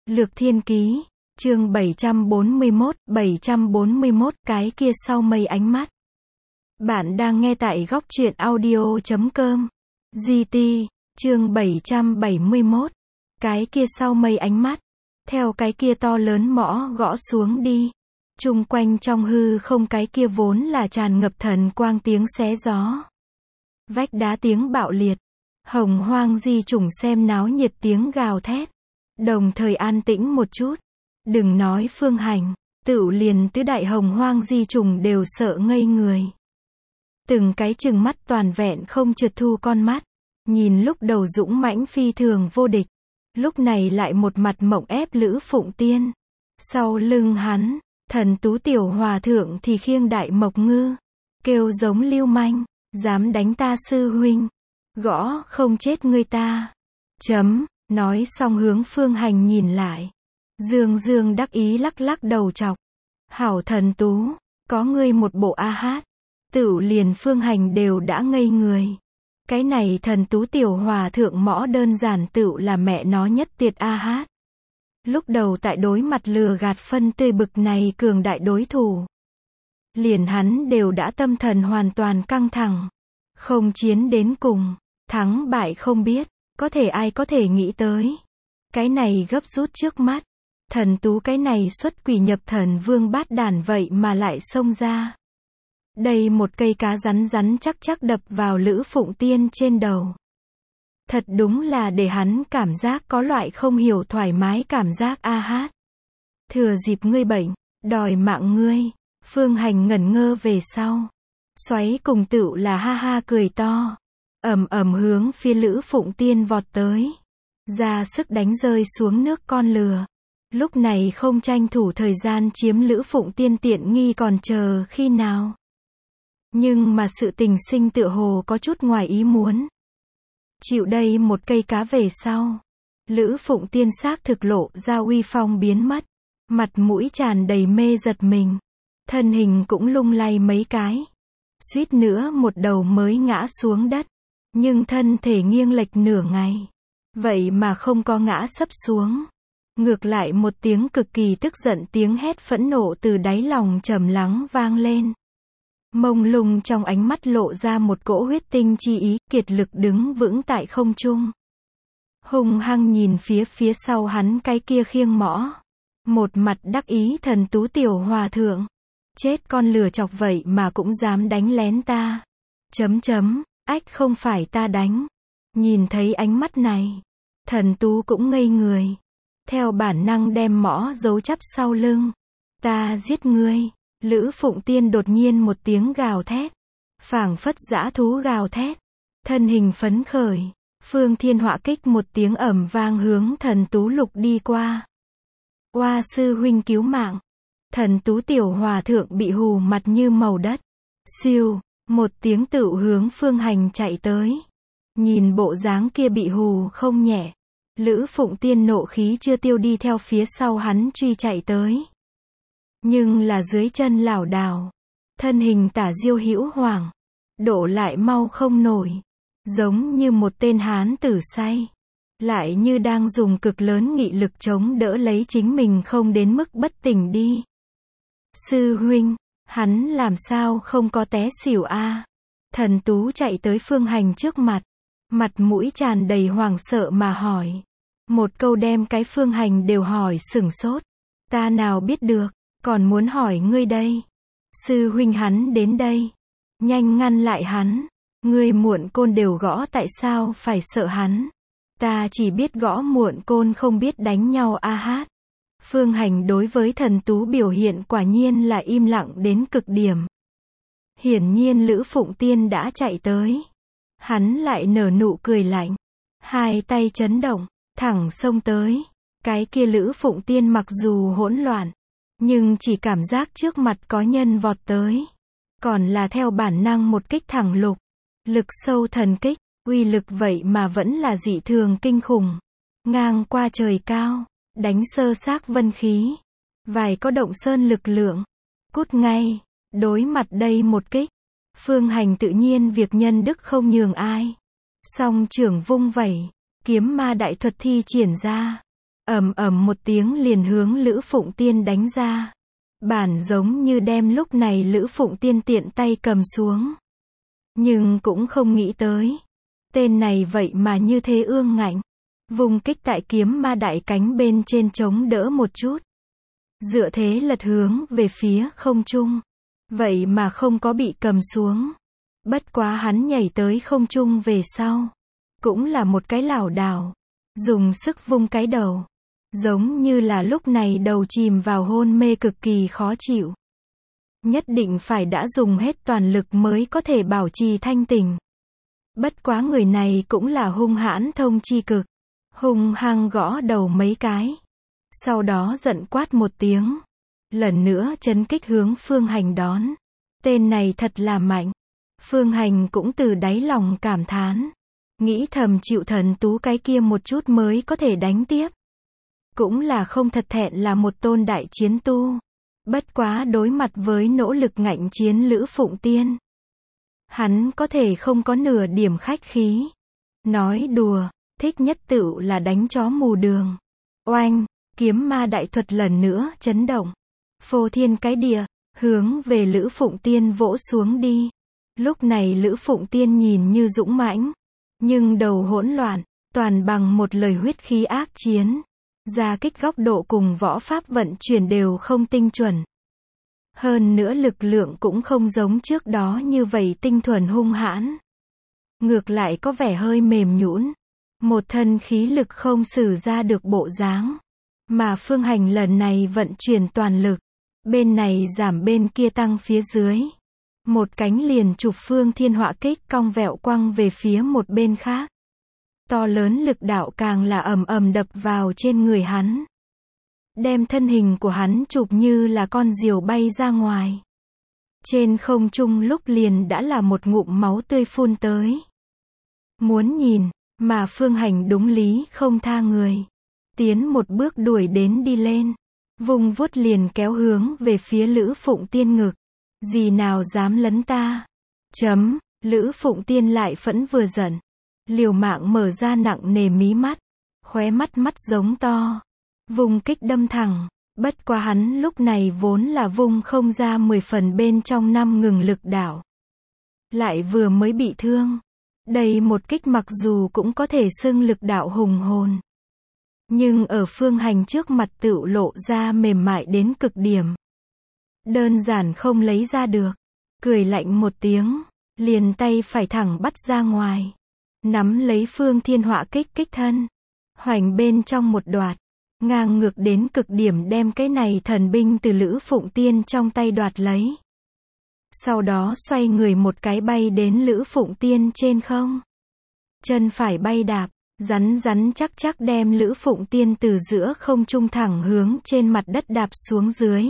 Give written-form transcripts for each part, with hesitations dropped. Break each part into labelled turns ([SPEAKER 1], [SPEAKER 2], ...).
[SPEAKER 1] Lược Thiên Ký, chương 741, cái kia sau mây ánh mắt. Bạn đang nghe tại góc truyện audio.com. GT, chương 771, cái kia sau mây ánh mắt. Theo cái kia to lớn mõ gõ xuống đi. Chung quanh trong hư không cái kia vốn là tràn ngập thần quang tiếng xé gió. Vách đá tiếng bạo liệt. Hồng hoang di chủng xem náo nhiệt tiếng gào thét. Đồng thời an tĩnh một chút. Đừng nói Phương Hành, tựu liền tứ đại hồng hoang di trùng đều sợ ngây người. Từng cái trừng mắt toàn vẹn không trượt thu con mắt. Nhìn lúc đầu dũng mãnh phi thường vô địch. Lúc này lại một mặt mộng ép Lữ Phụng Tiên. Sau lưng hắn, thần tú tiểu hòa thượng thì khiêng đại mộc ngư. Kêu giống lưu manh, dám đánh ta sư huynh. Gõ không chết ngươi ta. Nói xong hướng Phương Hành nhìn lại. Dương Dương đắc ý lắc lắc đầu chọc. Hảo thần tú, có ngươi một bộ a hát. Tựu liền Phương Hành đều đã ngây người. Cái này thần tú tiểu hòa thượng mõ đơn giản tựu là mẹ nó nhất tuyệt a hát. Lúc đầu tại đối mặt lừa gạt phân tươi bực này cường đại đối thủ. Liền hắn đều đã tâm thần hoàn toàn căng thẳng. Không chiến đến cùng, thắng bại không biết. Ai có thể nghĩ tới. Cái này gấp rút trước mắt. Thần tú cái này xuất quỷ nhập thần vương bát đản vậy mà lại xông ra. Đây một cây cá rắn rắn chắc chắc đập vào Lữ Phụng Tiên trên đầu. Thật đúng là để hắn cảm giác có loại không hiểu thoải mái cảm giác a hát. Thừa dịp ngươi bệnh, đòi mạng ngươi. Phương Hành ngẩn ngơ về sau. Xoáy cùng tựu là ha ha cười to. Ầm hướng phía Lữ Phụng Tiên vọt tới. Ra sức đánh rơi xuống nước con lừa. Lúc này không tranh thủ thời gian chiếm Lữ Phụng Tiên tiện nghi còn chờ khi nào. Nhưng mà sự tình sinh tựa hồ có chút ngoài ý muốn. Chịu đây một cây cá về sau. Lữ Phụng Tiên xác thực lộ ra uy phong biến mất. Mặt mũi tràn đầy mê giật mình. Thân hình cũng lung lay mấy cái. Suýt nữa một đầu mới ngã xuống đất. Nhưng thân thể nghiêng lệch nửa ngày. Vậy mà không có ngã sấp xuống. Ngược lại một tiếng cực kỳ tức giận tiếng hét phẫn nộ từ đáy lòng trầm lắng vang lên. Mông lung trong ánh mắt lộ ra một cỗ huyết tinh chi ý, kiệt lực đứng vững tại không trung. Hung hăng nhìn phía sau hắn cái kia khiêng mõ. Một mặt đắc ý thần tú tiểu hòa thượng. Chết con lừa chọc vậy mà cũng dám đánh lén ta. Ách không phải ta đánh. Nhìn thấy ánh mắt này. Thần tú cũng ngây người. Theo bản năng đem mõ giấu chắp sau lưng. Ta giết ngươi. Lữ Phụng Tiên đột nhiên một tiếng gào thét. Phảng phất dã thú gào thét. Thân hình phấn khởi. Phương Thiên Họa kích một tiếng ầm vang hướng thần tú lục đi qua. Oa sư huynh cứu mạng. Thần tú tiểu hòa thượng bị hù mặt như màu đất. Siêu. Một tiếng tựu hướng Phương Hành chạy tới. Nhìn bộ dáng kia bị hù không nhẹ. Lữ Phụng Tiên nộ khí chưa tiêu đi theo phía sau hắn truy chạy tới. Nhưng là dưới chân lảo đảo. Thân hình tả diêu hữu hoàng. Đổ lại mau không nổi. Giống như một tên hán tử say. Lại như đang dùng cực lớn nghị lực chống đỡ lấy chính mình không đến mức bất tỉnh đi. Sư huynh. Hắn làm sao không có té xỉu a? Thần tú chạy tới Phương Hành trước mặt. Mặt mũi tràn đầy hoảng sợ mà hỏi. Một câu đem cái Phương Hành đều hỏi sửng sốt. Ta nào biết được, còn muốn hỏi ngươi đây. Sư huynh hắn đến đây. Nhanh ngăn lại hắn. Ngươi muộn côn đều gõ tại sao phải sợ hắn. Ta chỉ biết gõ muộn côn không biết đánh nhau a hát. Phương Hành đối với thần tú biểu hiện quả nhiên là im lặng đến cực điểm. Hiển nhiên Lữ Phụng Tiên đã chạy tới. Hắn lại nở nụ cười lạnh. Hai tay chấn động, thẳng xông tới. Cái kia Lữ Phụng Tiên mặc dù hỗn loạn, nhưng chỉ cảm giác trước mặt có nhân vọt tới. Còn là theo bản năng một kích thẳng lục. Lực sâu thần kích, uy lực vậy mà vẫn là dị thường kinh khủng. Ngang qua trời cao. Đánh sơ xác vân khí. Vài có động sơn lực lượng. Cút ngay. Đối mặt đây một kích. Phương Hành tự nhiên việc nhân đức không nhường ai. Song trưởng vung vẩy. Kiếm ma đại thuật thi triển ra. ầm ầm một tiếng liền hướng Lữ Phụng Tiên đánh ra. Bản giống như đem lúc này Lữ Phụng Tiên tiện tay cầm xuống. Nhưng cũng không nghĩ tới. Tên này vậy mà như thế ương ngạnh. Vùng kích tại kiếm ma đại cánh bên trên chống đỡ một chút. Dựa thế lật hướng về phía không trung. Vậy mà không có bị cầm xuống. Bất quá hắn nhảy tới không trung về sau. Cũng là một cái lảo đảo. Dùng sức vung cái đầu. Giống như là lúc này đầu chìm vào hôn mê cực kỳ khó chịu. Nhất định phải đã dùng hết toàn lực mới có thể bảo trì thanh tỉnh. Bất quá người này cũng là hung hãn thông chi cực. Hung hăng gõ đầu mấy cái. Sau đó giận quát một tiếng. Lần nữa chấn kích hướng Phương Hành đón. Tên này thật là mạnh. Phương Hành cũng từ đáy lòng cảm thán. Nghĩ thầm chịu thần tú cái kia một chút mới có thể đánh tiếp. Cũng là không thật thẹn là một tôn đại chiến tu. Bất quá đối mặt với nỗ lực ngạnh chiến Lữ Phụng Tiên. Hắn có thể không có nửa điểm khách khí. Nói đùa, thích nhất tựu là đánh chó mù đường. Oanh, kiếm ma đại thuật lần nữa chấn động. Phô thiên cái địa, hướng về Lữ Phụng Tiên vỗ xuống đi. Lúc này Lữ Phụng Tiên nhìn như dũng mãnh. Nhưng đầu hỗn loạn, toàn bằng một lời huyết khí ác chiến. Ra kích góc độ cùng võ pháp vận chuyển đều không tinh chuẩn. Hơn nữa lực lượng cũng không giống trước đó như vậy tinh thuần hung hãn. Ngược lại có vẻ hơi mềm nhũn. Một thân khí lực không sử ra được bộ dáng. Mà Phương Hành lần này vận chuyển toàn lực. Bên này giảm bên kia tăng phía dưới. Một cánh liền chụp Phương Thiên Họa kích cong vẹo quăng về phía một bên khác. To lớn lực đạo càng là ầm ầm đập vào trên người hắn. Đem thân hình của hắn chụp như là con diều bay ra ngoài. Trên không trung lúc liền đã là một ngụm máu tươi phun tới. Muốn nhìn, mà Phương Hành đúng lý không tha người. Tiến một bước đuổi đến đi lên. Vùng vuốt liền kéo hướng về phía Lữ Phụng Tiên ngực. Gì nào dám lấn ta? Lữ Phụng Tiên lại phẫn vừa giận. Liều mạng mở ra nặng nề mí mắt. Khóe mắt giống to. Vùng kích đâm thẳng. Bất quá hắn lúc này vốn là vùng không ra 10 phần bên trong 5 ngừng lực đạo. Lại vừa mới bị thương. Đây một kích mặc dù cũng có thể xưng lực đạo hùng hồn. Nhưng ở Phương Hành trước mặt tựu lộ ra mềm mại đến cực điểm. Đơn giản không lấy ra được. Cười lạnh một tiếng. Liền tay phải thẳng bắt ra ngoài. Nắm lấy Phương Thiên Họa kích kích thân. Hoành bên trong một đoạt. Ngang ngược đến cực điểm đem cái này thần binh từ Lữ Phụng Tiên trong tay đoạt lấy. Sau đó xoay người một cái bay đến Lữ Phụng Tiên trên không. Chân phải bay đạp, rắn chắc đem Lữ Phụng Tiên từ giữa không trung thẳng hướng trên mặt đất đạp xuống dưới.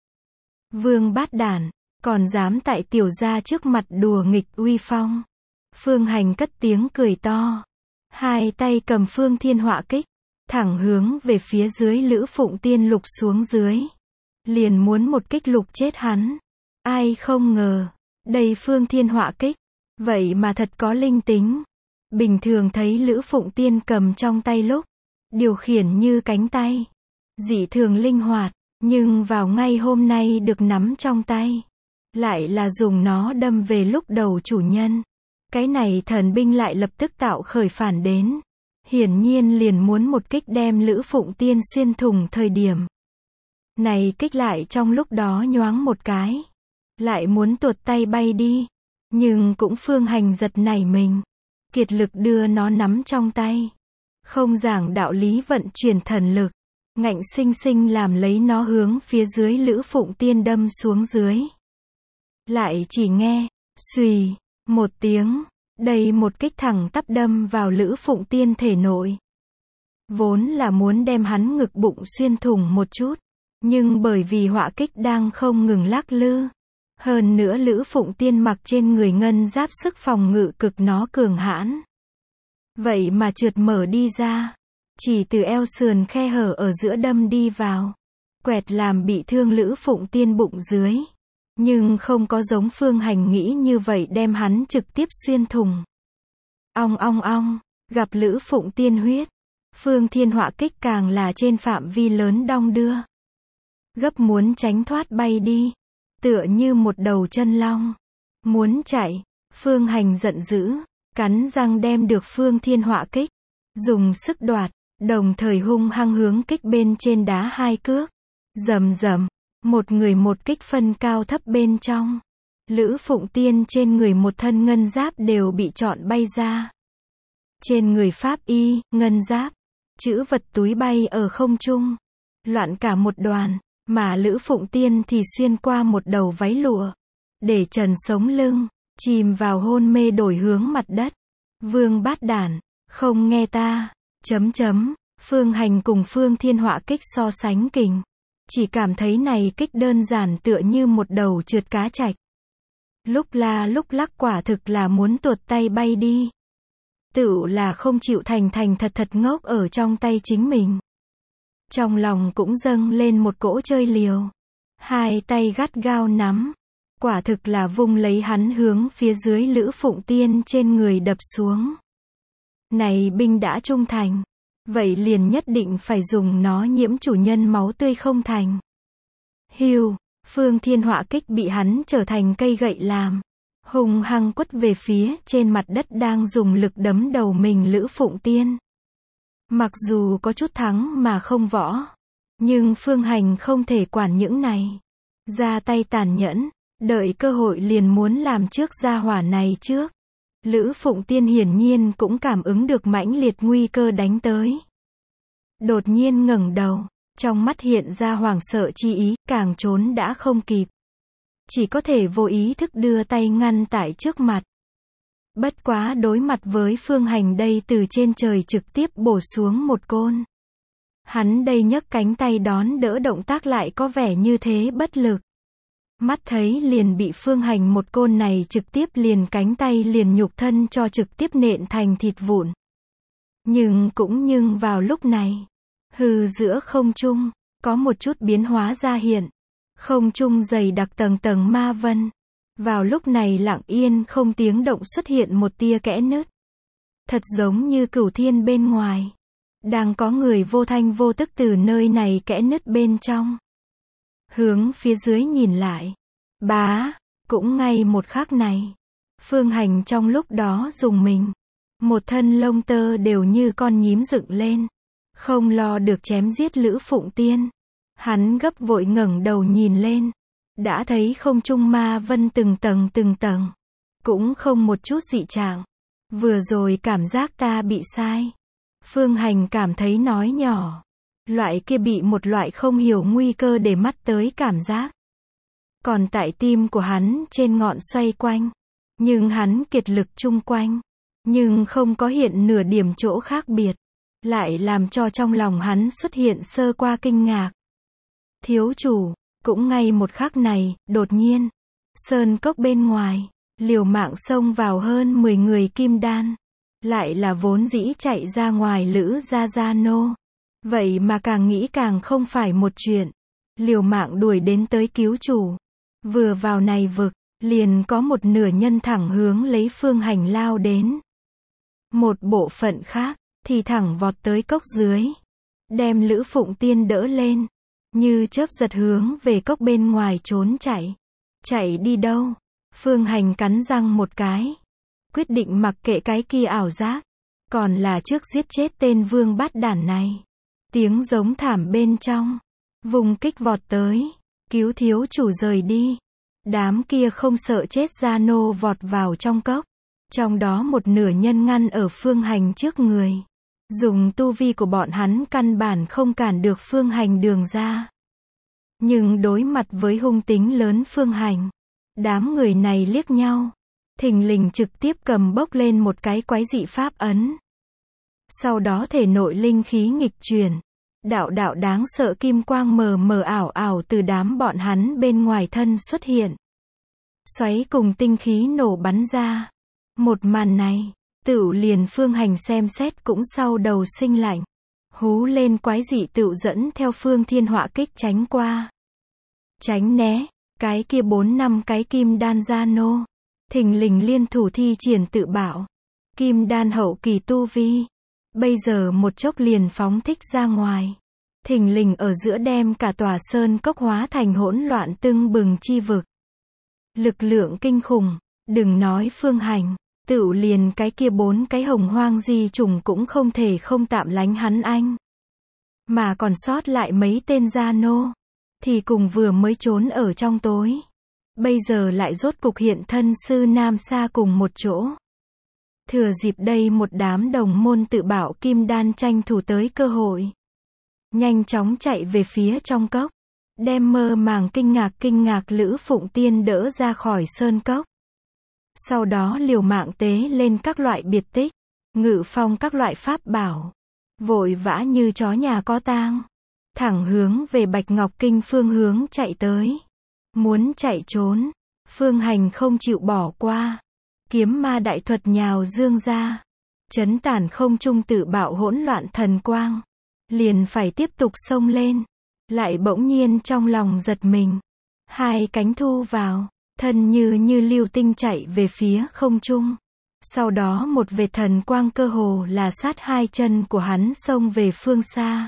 [SPEAKER 1] Vương bát đản, còn dám tại tiểu gia trước mặt đùa nghịch uy phong. Phương Hành cất tiếng cười to. Hai tay cầm Phương Thiên Họa kích. Thẳng hướng về phía dưới Lữ Phụng Tiên lục xuống dưới. Liền muốn một kích lục chết hắn. Ai không ngờ. Đây Phương Thiên Họa kích. Vậy mà thật có linh tính. Bình thường thấy Lữ Phụng Tiên cầm trong tay lúc. Điều khiển như cánh tay. Dị thường linh hoạt. Nhưng vào ngay hôm nay được nắm trong tay. Lại là dùng nó đâm về lúc đầu chủ nhân. Cái này thần binh lại lập tức tạo khởi phản đến. Hiển nhiên liền muốn một kích đem Lữ Phụng Tiên xuyên thủng thời điểm. Này kích lại trong lúc đó nhoáng một cái. Lại muốn tuột tay bay đi. Nhưng cũng Phương Hành giật nảy mình. Kiệt lực đưa nó nắm trong tay. Không giảng đạo lý vận chuyển thần lực. Ngạnh sinh sinh làm lấy nó hướng phía dưới Lữ Phụng Tiên đâm xuống dưới. Lại chỉ nghe, xùy, một tiếng. Đây một kích thẳng tắp đâm vào Lữ Phụng Tiên thể nội. Vốn là muốn đem hắn ngực bụng xuyên thủng một chút. Nhưng bởi vì họa kích đang không ngừng lắc lư. Hơn nữa Lữ Phụng Tiên mặc trên người ngân giáp sức phòng ngự cực nó cường hãn. Vậy mà trượt mở đi ra. Chỉ từ eo sườn khe hở ở giữa đâm đi vào. Quẹt làm bị thương Lữ Phụng Tiên bụng dưới. Nhưng không có giống Phương Hành nghĩ như vậy đem hắn trực tiếp xuyên thủng. Ong ong ong, gặp Lữ Phụng Tiên huyết. Phương Thiên Họa Kích càng là trên phạm vi lớn đong đưa. Gấp muốn tránh thoát bay đi. Tựa như một đầu chân long. Muốn chạy. Phương Hành giận dữ. Cắn răng đem được Phương Thiên Họa Kích. Dùng sức đoạt. Đồng thời hung hăng hướng kích bên trên đá hai cước. Rầm rầm. Một người một kích phân cao thấp bên trong. Lữ Phụng Tiên trên người một thân ngân giáp đều bị chọn bay ra. Trên người pháp y, ngân giáp, chữ vật túi bay ở không trung. Loạn cả một đoàn, mà Lữ Phụng Tiên thì xuyên qua một đầu váy lụa. Để trần sống lưng, chìm vào hôn mê đổi hướng mặt đất. Vương Bát Đản, không nghe ta, Phương Hành cùng Phương Thiên Họa Kích so sánh kình. Chỉ cảm thấy này kích đơn giản tựa như một đầu trượt cá trạch. Lúc la lúc lắc quả thực là muốn tuột tay bay đi. Tựu là không chịu thành thật thật ngốc ở trong tay chính mình. Trong lòng cũng dâng lên một cỗ chơi liều. Hai tay gắt gao nắm. Quả thực là vung lấy hắn hướng phía dưới Lữ Phụng Tiên trên người đập xuống. Này binh đã trung thành. Vậy liền nhất định phải dùng nó nhiễm chủ nhân máu tươi không thành. Hưu, Phương Thiên Họa Kích bị hắn trở thành cây gậy làm. Hùng hăng quất về phía trên mặt đất đang dùng lực đấm đầu mình Lữ Phụng Tiên. Mặc dù có chút thắng mà không võ. Nhưng Phương Hành không thể quản những này. Ra tay tàn nhẫn, đợi cơ hội liền muốn làm trước gia hỏa này trước. Lữ Phụng Tiên hiển nhiên cũng cảm ứng được mãnh liệt nguy cơ đánh tới. Đột nhiên ngẩng đầu, trong mắt hiện ra hoảng sợ chi ý, càng trốn đã không kịp. Chỉ có thể vô ý thức đưa tay ngăn tại trước mặt. Bất quá đối mặt với Phương Hành đây từ trên trời trực tiếp bổ xuống một côn. Hắn đây nhấc cánh tay đón đỡ động tác lại có vẻ như thế bất lực. Mắt thấy liền bị Phương Hành một côn này trực tiếp liền cánh tay liền nhục thân cho trực tiếp nện thành thịt vụn. Nhưng vào lúc này, hư giữa không trung, có một chút biến hóa ra hiện. Không trung dày đặc tầng tầng ma vân. Vào lúc này lặng yên không tiếng động xuất hiện một tia kẽ nứt. Thật giống như cửu thiên bên ngoài. Đang có người vô thanh vô tức từ nơi này kẽ nứt bên trong. Hướng phía dưới nhìn lại. Bá, cũng ngay một khắc này. Phương Hành trong lúc đó dùng mình. Một thân lông tơ đều như con nhím dựng lên. Không lo được chém giết Lữ Phụng Tiên. Hắn gấp vội ngẩng đầu nhìn lên. Đã thấy không trung ma vân từng tầng. Cũng không một chút dị trạng. Vừa rồi cảm giác ta bị sai. Phương Hành cảm thấy nói nhỏ. Loại kia bị một loại không hiểu nguy cơ để mắt tới cảm giác. Còn tại tim của hắn trên ngọn xoay quanh. Nhưng hắn kiệt lực chung quanh. Nhưng không có hiện nửa điểm chỗ khác biệt. Lại làm cho trong lòng hắn xuất hiện sơ qua kinh ngạc. Thiếu chủ, cũng ngay một khắc này, đột nhiên. Sơn cốc bên ngoài, liều mạng xông vào hơn 10 người kim đan. Lại là vốn dĩ chạy ra ngoài Lữ Gia Nô. Vậy mà càng nghĩ càng không phải một chuyện. Liều mạng đuổi đến tới cứu chủ. Vừa vào này vực, liền có một nửa nhân thẳng hướng lấy Phương Hành lao đến. Một bộ phận khác, thì thẳng vọt tới cốc dưới. Đem Lữ Phụng Tiên đỡ lên. Như chớp giật hướng về cốc bên ngoài trốn chạy. Chạy đi đâu? Phương Hành cắn răng một cái. Quyết định mặc kệ cái kia ảo giác. Còn là trước giết chết tên Vương Bát Đản này. Tiếng giống thảm bên trong. Vùng kích vọt tới. Cứu thiếu chủ rời đi. Đám kia không sợ chết Gia Nô vọt vào trong cốc. Trong đó một nửa nhân ngăn ở Phương Hành trước người. Dùng tu vi của bọn hắn căn bản không cản được Phương Hành đường ra. Nhưng đối mặt với hung tính lớn Phương Hành. Đám người này liếc nhau. Thình lình trực tiếp cầm bốc lên một cái quái dị pháp ấn. Sau đó thể nội linh khí nghịch chuyển. Đạo đáng sợ kim quang mờ mờ ảo ảo từ đám bọn hắn bên ngoài thân xuất hiện. Xoáy cùng tinh khí nổ bắn ra. Một màn này, tựu liền Phương Hành xem xét cũng sau đầu sinh lạnh. Hú lên quái dị tựu dẫn theo Phương Thiên Họa Kích tránh qua. Tránh né, cái kia 4-5 cái kim đan Gia Nô. Thình lình liên thủ thi triển tự bảo. Kim đan hậu kỳ tu vi. Bây giờ một chốc liền phóng thích ra ngoài. Thình lình ở giữa đem cả tòa sơn cốc hóa thành hỗn loạn tưng bừng chi vực. Lực lượng kinh khủng, đừng nói Phương Hành, tựu liền cái kia 4 cái hồng hoang di trùng cũng không thể không tạm lánh hắn anh. Mà còn sót lại mấy tên gia nô, thì cùng vừa mới trốn ở trong tối. Bây giờ lại rốt cục hiện thân sư Nam Sa cùng một chỗ. Thừa dịp đây một đám đồng môn tự bảo kim đan tranh thủ tới cơ hội. Nhanh chóng chạy về phía trong cốc. Đem mơ màng kinh ngạc Lữ Phụng Tiên đỡ ra khỏi sơn cốc. Sau đó liều mạng tế lên các loại biệt tích, ngự phong các loại pháp bảo. Vội vã như chó nhà có tang. Thẳng hướng về Bạch Ngọc Kinh phương hướng chạy tới. Muốn chạy trốn. Phương Hành không chịu bỏ qua. Kiếm ma đại thuật nhào dương ra. Chấn tản không trung tự bạo hỗn loạn thần quang. Liền phải tiếp tục xông lên. Lại bỗng nhiên trong lòng giật mình. Hai cánh thu vào. Thân như lưu tinh chạy về phía không trung. Sau đó một vệt thần quang cơ hồ là sát hai chân của hắn xông về phương xa.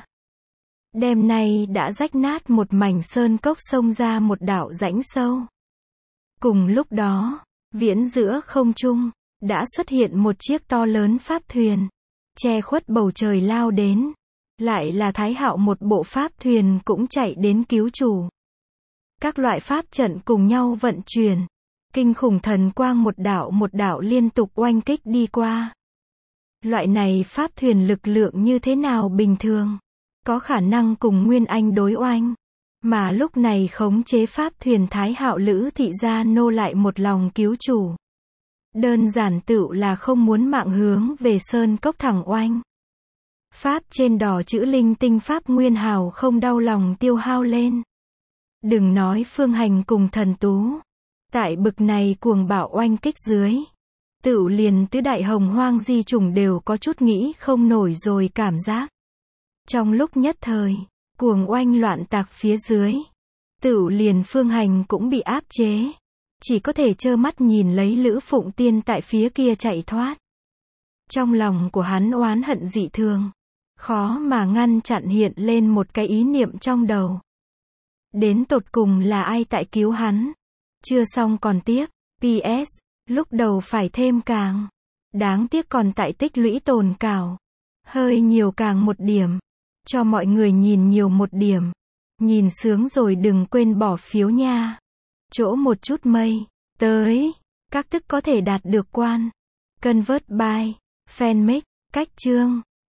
[SPEAKER 1] Đêm nay đã rách nát một mảnh sơn cốc xông ra một đạo rãnh sâu. Cùng lúc đó, viễn giữa không trung, đã xuất hiện một chiếc to lớn pháp thuyền. Che khuất bầu trời lao đến. Lại là Thái Hạo một bộ pháp thuyền cũng chạy đến cứu chủ. Các loại pháp trận cùng nhau vận chuyển. Kinh khủng thần quang một đạo liên tục oanh kích đi qua. Loại này pháp thuyền lực lượng như thế nào bình thường? Có khả năng cùng Nguyên Anh đối oanh. Mà lúc này khống chế pháp thuyền Thái Hạo Lữ thị gia nô lại một lòng cứu chủ. Đơn giản tựu là không muốn mạng hướng về sơn cốc thẳng oanh. Pháp trên đỏ chữ linh tinh pháp nguyên hào không đau lòng tiêu hao lên. Đừng nói Phương Hành cùng thần tú. Tại bực này cuồng bạo oanh kích dưới. Tựu liền tứ đại hồng hoang di trùng đều có chút nghĩ không nổi rồi cảm giác. Trong lúc nhất thời, cuồng oanh loạn tạc phía dưới. Tựu liền Phương Hành cũng bị áp chế. Chỉ có thể trơ mắt nhìn lấy Lữ Phụng Tiên tại phía kia chạy thoát. Trong lòng của hắn oán hận dị thường. Khó mà ngăn chặn hiện lên một cái ý niệm trong đầu. Đến tột cùng là ai tại cứu hắn? Chưa xong còn tiếp. PS. Lúc đầu phải thêm càng. Đáng tiếc còn tại tích lũy tồn cảo. Hơi nhiều càng một điểm. Cho mọi người nhìn nhiều một điểm. Nhìn sướng rồi đừng quên bỏ phiếu nha. Chỗ một chút mây. Tới. Các thức có thể đạt được quan. Convert by. Fanmix. Cách chương.